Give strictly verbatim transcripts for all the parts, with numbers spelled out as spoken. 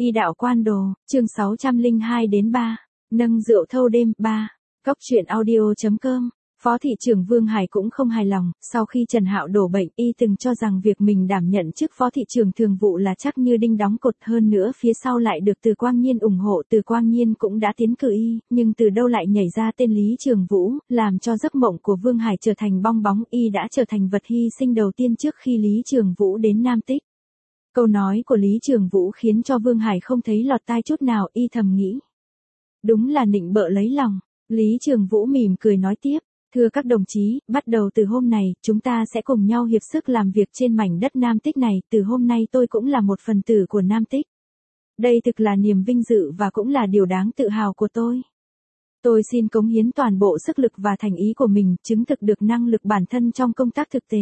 Y đạo quan đồ, chương sáu trăm lẻ hai đến ba, nâng rượu thâu đêm, ba. Cóc truyện audio chấm com. Phó thị trưởng Vương Hải cũng không hài lòng, sau khi Trần Hạo đổ bệnh, y từng cho rằng việc mình đảm nhận chức phó thị trưởng thường vụ là chắc như đinh đóng cột, hơn nữa phía sau lại được Từ Quang Nhiên ủng hộ, Từ Quang Nhiên cũng đã tiến cử y, nhưng từ đâu lại nhảy ra tên Lý Trường Vũ, làm cho giấc mộng của Vương Hải trở thành bong bóng, y đã trở thành vật hy sinh đầu tiên trước khi Lý Trường Vũ đến Nam Tích. Câu nói của Lý Trường Vũ khiến cho Vương Hải không thấy lọt tai chút nào, y thầm nghĩ. Đúng là nịnh bợ lấy lòng. Lý Trường Vũ mỉm cười nói tiếp, thưa các đồng chí, bắt đầu từ hôm này, chúng ta sẽ cùng nhau hiệp sức làm việc trên mảnh đất Nam Tích này, từ hôm nay tôi cũng là một phần tử của Nam Tích. Đây thực là niềm vinh dự và cũng là điều đáng tự hào của tôi. Tôi xin cống hiến toàn bộ sức lực và thành ý của mình, chứng thực được năng lực bản thân trong công tác thực tế.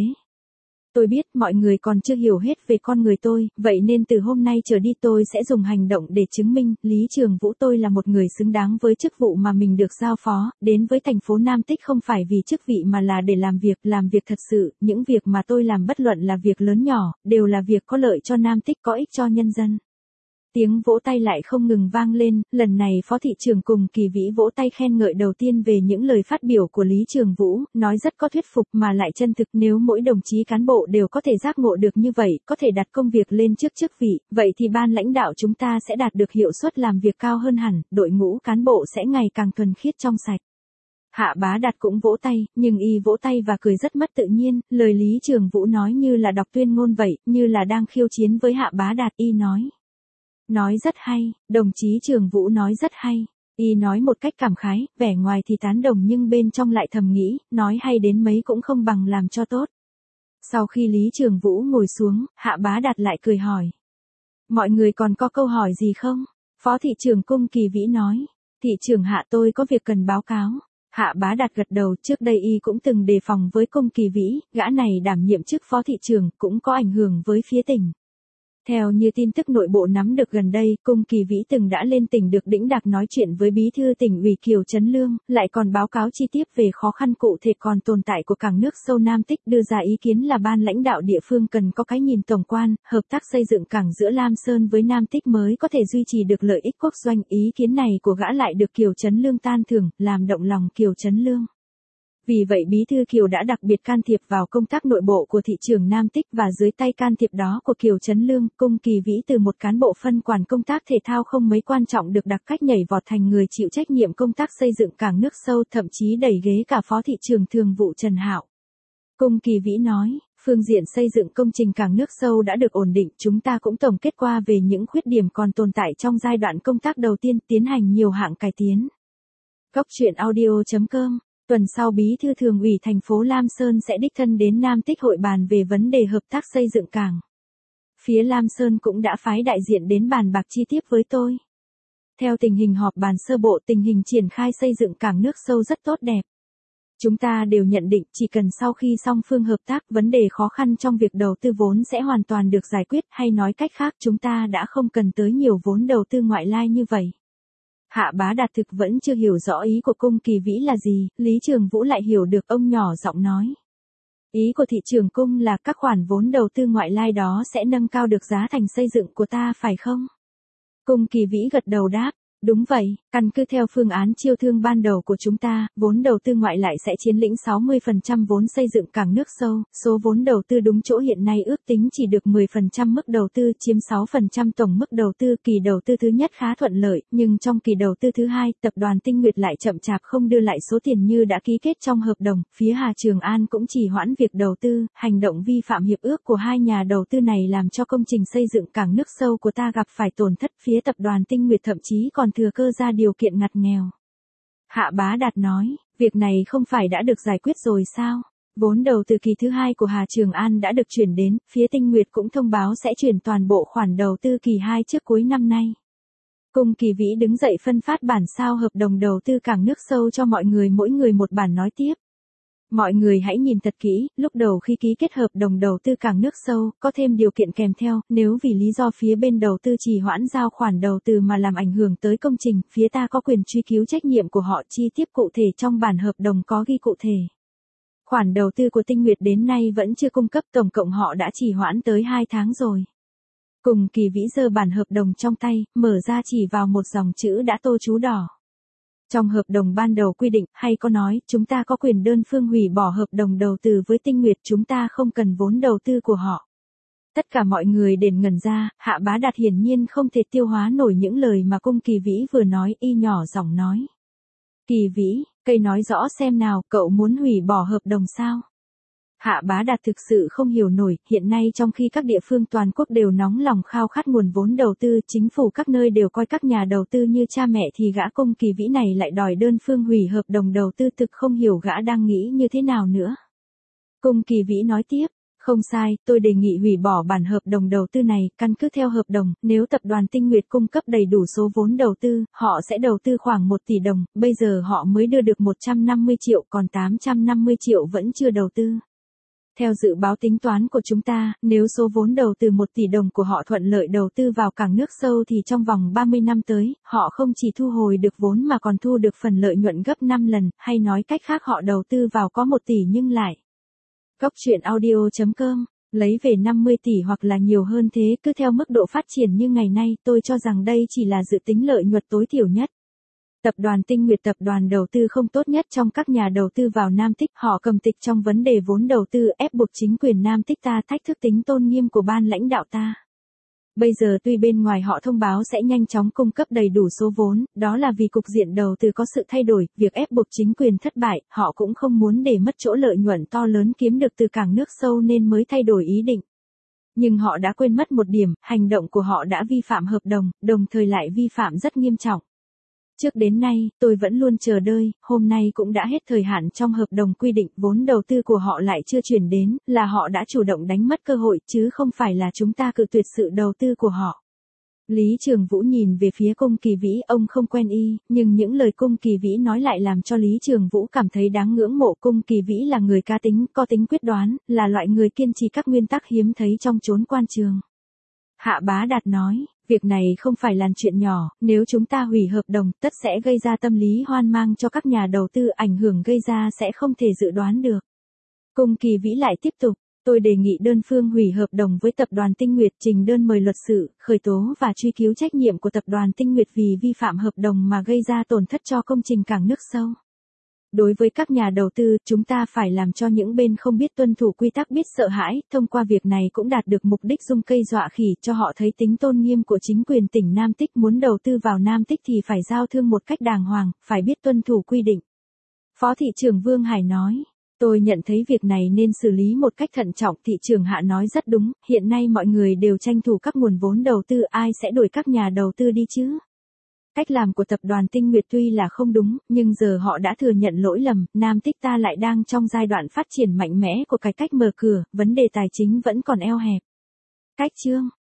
Tôi biết mọi người còn chưa hiểu hết về con người tôi, vậy nên từ hôm nay trở đi tôi sẽ dùng hành động để chứng minh, Lý Trường Vũ tôi là một người xứng đáng với chức vụ mà mình được giao phó, đến với thành phố Nam Tích không phải vì chức vị mà là để làm việc, làm việc thật sự, những việc mà tôi làm bất luận là việc lớn nhỏ, đều là việc có lợi cho Nam Tích, có ích cho nhân dân. Tiếng vỗ tay lại không ngừng vang lên, lần này Phó thị trưởng cùng Kỳ Vĩ vỗ tay khen ngợi đầu tiên về những lời phát biểu của Lý Trường Vũ, nói rất có thuyết phục mà lại chân thực, nếu mỗi đồng chí cán bộ đều có thể giác ngộ được như vậy, có thể đặt công việc lên trước chức vị, vậy thì ban lãnh đạo chúng ta sẽ đạt được hiệu suất làm việc cao hơn hẳn, đội ngũ cán bộ sẽ ngày càng thuần khiết trong sạch. Hạ Bá Đạt cũng vỗ tay, nhưng y vỗ tay và cười rất mất tự nhiên, lời Lý Trường Vũ nói như là đọc tuyên ngôn vậy, như là đang khiêu chiến với Hạ Bá Đạt, y nói. Nói rất hay, đồng chí Trường Vũ nói rất hay. Y nói một cách cảm khái, vẻ ngoài thì tán đồng nhưng bên trong lại thầm nghĩ, nói hay đến mấy cũng không bằng làm cho tốt. Sau khi Lý Trường Vũ ngồi xuống, Hạ Bá Đạt lại cười hỏi. Mọi người còn có câu hỏi gì không? Phó thị trưởng Cung Kỳ Vĩ nói. Thị trưởng Hạ tôi có việc cần báo cáo. Hạ Bá Đạt gật đầu, trước đây y cũng từng đề phòng với Cung Kỳ Vĩ, gã này đảm nhiệm chức phó thị trưởng cũng có ảnh hưởng với phía tỉnh. Theo như tin tức nội bộ nắm được gần đây, Cung Kỳ Vĩ từng đã lên tỉnh được đĩnh đạc nói chuyện với bí thư tỉnh ủy Kiều Trấn Lương, lại còn báo cáo chi tiết về khó khăn cụ thể còn tồn tại của cảng nước sâu Nam Tích, đưa ra ý kiến là ban lãnh đạo địa phương cần có cái nhìn tổng quan, hợp tác xây dựng cảng giữa Lam Sơn với Nam Tích mới có thể duy trì được lợi ích quốc doanh. Ý kiến này của gã lại được Kiều Trấn Lương tan thưởng, làm động lòng Kiều Trấn Lương. Vì vậy Bí thư Kiều đã đặc biệt can thiệp vào công tác nội bộ của thị trường Nam Tích và dưới tay can thiệp đó của Kiều Trấn Lương, Cung Kỳ Vĩ từ một cán bộ phân quản công tác thể thao không mấy quan trọng được đặc cách nhảy vọt thành người chịu trách nhiệm công tác xây dựng cảng nước sâu, thậm chí đẩy ghế cả phó thị trưởng thường vụ Trần Hạo. Cung Kỳ Vĩ nói, phương diện xây dựng công trình cảng nước sâu đã được ổn định, chúng ta cũng tổng kết qua về những khuyết điểm còn tồn tại trong giai đoạn công tác đầu tiên, tiến hành nhiều hạng cải tiến. Cóc truyện audio chấm com. Tuần sau Bí thư Thường ủy thành phố Lam Sơn sẽ đích thân đến Nam Tích hội bàn về vấn đề hợp tác xây dựng cảng. Phía Lam Sơn cũng đã phái đại diện đến bàn bạc chi tiết với tôi. Theo tình hình họp bàn sơ bộ, tình hình triển khai xây dựng cảng nước sâu rất tốt đẹp. Chúng ta đều nhận định chỉ cần sau khi song phương hợp tác, vấn đề khó khăn trong việc đầu tư vốn sẽ hoàn toàn được giải quyết, hay nói cách khác chúng ta đã không cần tới nhiều vốn đầu tư ngoại lai như vậy. Hạ Bá Đạt thực vẫn chưa hiểu rõ ý của Cung Kỳ Vĩ là gì, Lý Trường Vũ lại hiểu được, ông nhỏ giọng nói. Ý của thị trường Cung là các khoản vốn đầu tư ngoại lai đó sẽ nâng cao được giá thành xây dựng của ta phải không? Cung Kỳ Vĩ gật đầu đáp. Đúng vậy, căn cứ theo phương án chiêu thương ban đầu của chúng ta, vốn đầu tư ngoại lại sẽ chiếm lĩnh sáu mươi phần trăm vốn xây dựng cảng nước sâu, số vốn đầu tư đúng chỗ hiện nay ước tính chỉ được mười phần trăm mức đầu tư, chiếm sáu phần trăm tổng mức đầu tư. Kỳ đầu tư thứ nhất khá thuận lợi, nhưng trong kỳ đầu tư thứ hai, tập đoàn Tinh Nguyệt lại chậm chạp không đưa lại số tiền như đã ký kết trong hợp đồng, phía Hà Trường An cũng trì hoãn việc đầu tư, hành động vi phạm hiệp ước của hai nhà đầu tư này làm cho công trình xây dựng cảng nước sâu của ta gặp phải tổn thất, phía tập đoàn Tinh Nguyệt thậm chí còn thừa cơ ra điều kiện ngặt nghèo. Hạ Bá Đạt nói, việc này không phải đã được giải quyết rồi sao? Vốn đầu tư kỳ thứ hai của Hà Trường An đã được chuyển đến, phía Tinh Nguyệt cũng thông báo sẽ chuyển toàn bộ khoản đầu tư kỳ hai trước cuối năm nay. Cung Kỳ Vĩ đứng dậy phân phát bản sao hợp đồng đầu tư cảng nước sâu cho mọi người, mỗi người một bản nói tiếp. Mọi người hãy nhìn thật kỹ, lúc đầu khi ký kết hợp đồng đầu tư cảng nước sâu, có thêm điều kiện kèm theo, nếu vì lý do phía bên đầu tư trì hoãn giao khoản đầu tư mà làm ảnh hưởng tới công trình, phía ta có quyền truy cứu trách nhiệm của họ, chi tiết cụ thể trong bản hợp đồng có ghi cụ thể. Khoản đầu tư của Tinh Nguyệt đến nay vẫn chưa cung cấp, tổng cộng họ đã trì hoãn tới hai tháng rồi. Cùng Kỳ Vĩ giơ bản hợp đồng trong tay, mở ra chỉ vào một dòng chữ đã tô chú đỏ. Trong hợp đồng ban đầu quy định, hay có nói, chúng ta có quyền đơn phương hủy bỏ hợp đồng đầu tư với Tinh Nguyệt, chúng ta không cần vốn đầu tư của họ. Tất cả mọi người đền ngẩn ra, Hạ Bá Đạt hiển nhiên không thể tiêu hóa nổi những lời mà Cung Kỳ Vĩ vừa nói, y nhỏ giọng nói. Kỳ Vĩ, cây nói rõ xem nào, cậu muốn hủy bỏ hợp đồng sao? Hạ Bá Đạt thực sự không hiểu nổi, hiện nay trong khi các địa phương toàn quốc đều nóng lòng khao khát nguồn vốn đầu tư, chính phủ các nơi đều coi các nhà đầu tư như cha mẹ thì gã Cung Kỳ Vĩ này lại đòi đơn phương hủy hợp đồng đầu tư, thực không hiểu gã đang nghĩ như thế nào nữa. Cung Kỳ Vĩ nói tiếp, không sai, tôi đề nghị hủy bỏ bản hợp đồng đầu tư này, căn cứ theo hợp đồng, nếu tập đoàn Tinh Nguyệt cung cấp đầy đủ số vốn đầu tư, họ sẽ đầu tư khoảng một tỷ đồng, bây giờ họ mới đưa được một trăm năm mươi triệu, còn tám trăm năm mươi triệu vẫn chưa đầu tư. Theo dự báo tính toán của chúng ta, nếu số vốn đầu tư một tỷ đồng của họ thuận lợi đầu tư vào cảng nước sâu thì trong vòng ba mươi năm tới, họ không chỉ thu hồi được vốn mà còn thu được phần lợi nhuận gấp năm lần, hay nói cách khác họ đầu tư vào có một tỷ nhưng lại. Góc truyện audio chấm com, lấy về năm mươi tỷ hoặc là nhiều hơn thế, cứ theo mức độ phát triển như ngày nay, tôi cho rằng đây chỉ là dự tính lợi nhuận tối thiểu nhất. Tập đoàn Tinh Nguyệt tập đoàn đầu tư không tốt nhất trong các nhà đầu tư vào Nam Tích, họ cầm tịch trong vấn đề vốn đầu tư, ép buộc chính quyền Nam Tích ta thách thức tính tôn nghiêm của ban lãnh đạo ta. Bây giờ tuy bên ngoài họ thông báo sẽ nhanh chóng cung cấp đầy đủ số vốn, đó là vì cục diện đầu tư có sự thay đổi, việc ép buộc chính quyền thất bại, họ cũng không muốn để mất chỗ lợi nhuận to lớn kiếm được từ cảng nước sâu nên mới thay đổi ý định. Nhưng họ đã quên mất một điểm, hành động của họ đã vi phạm hợp đồng, đồng thời lại vi phạm rất nghiêm trọng. Trước đến nay, tôi vẫn luôn chờ đợi, hôm nay cũng đã hết thời hạn trong hợp đồng quy định, vốn đầu tư của họ lại chưa chuyển đến, là họ đã chủ động đánh mất cơ hội chứ không phải là chúng ta cự tuyệt sự đầu tư của họ. Lý Trường Vũ nhìn về phía Cung Kỳ Vĩ, ông không quen y, nhưng những lời Cung Kỳ Vĩ nói lại làm cho Lý Trường Vũ cảm thấy đáng ngưỡng mộ. Cung Kỳ Vĩ là người cá tính, có tính quyết đoán, là loại người kiên trì các nguyên tắc hiếm thấy trong chốn quan trường. Hạ Bá Đạt nói, việc này không phải là chuyện nhỏ, nếu chúng ta hủy hợp đồng, tất sẽ gây ra tâm lý hoang mang cho các nhà đầu tư, ảnh hưởng gây ra sẽ không thể dự đoán được. Cung Kỳ Vĩ lại tiếp tục, tôi đề nghị đơn phương hủy hợp đồng với tập đoàn Tinh Nguyệt, trình đơn mời luật sự, khởi tố và truy cứu trách nhiệm của tập đoàn Tinh Nguyệt vì vi phạm hợp đồng mà gây ra tổn thất cho công trình cảng nước sâu. Đối với các nhà đầu tư, chúng ta phải làm cho những bên không biết tuân thủ quy tắc biết sợ hãi, thông qua việc này cũng đạt được mục đích dung cây dọa khỉ, cho họ thấy tính tôn nghiêm của chính quyền tỉnh Nam Tích, muốn đầu tư vào Nam Tích thì phải giao thương một cách đàng hoàng, phải biết tuân thủ quy định. Phó thị trưởng Vương Hải nói, tôi nhận thấy việc này nên xử lý một cách thận trọng, thị trưởng Hạ nói rất đúng, hiện nay mọi người đều tranh thủ các nguồn vốn đầu tư, ai sẽ đuổi các nhà đầu tư đi chứ? Cách làm của tập đoàn Tinh Nguyệt tuy là không đúng, nhưng giờ họ đã thừa nhận lỗi lầm, Nam Tích ta lại đang trong giai đoạn phát triển mạnh mẽ của cải cách mở cửa, vấn đề tài chính vẫn còn eo hẹp. Cách chương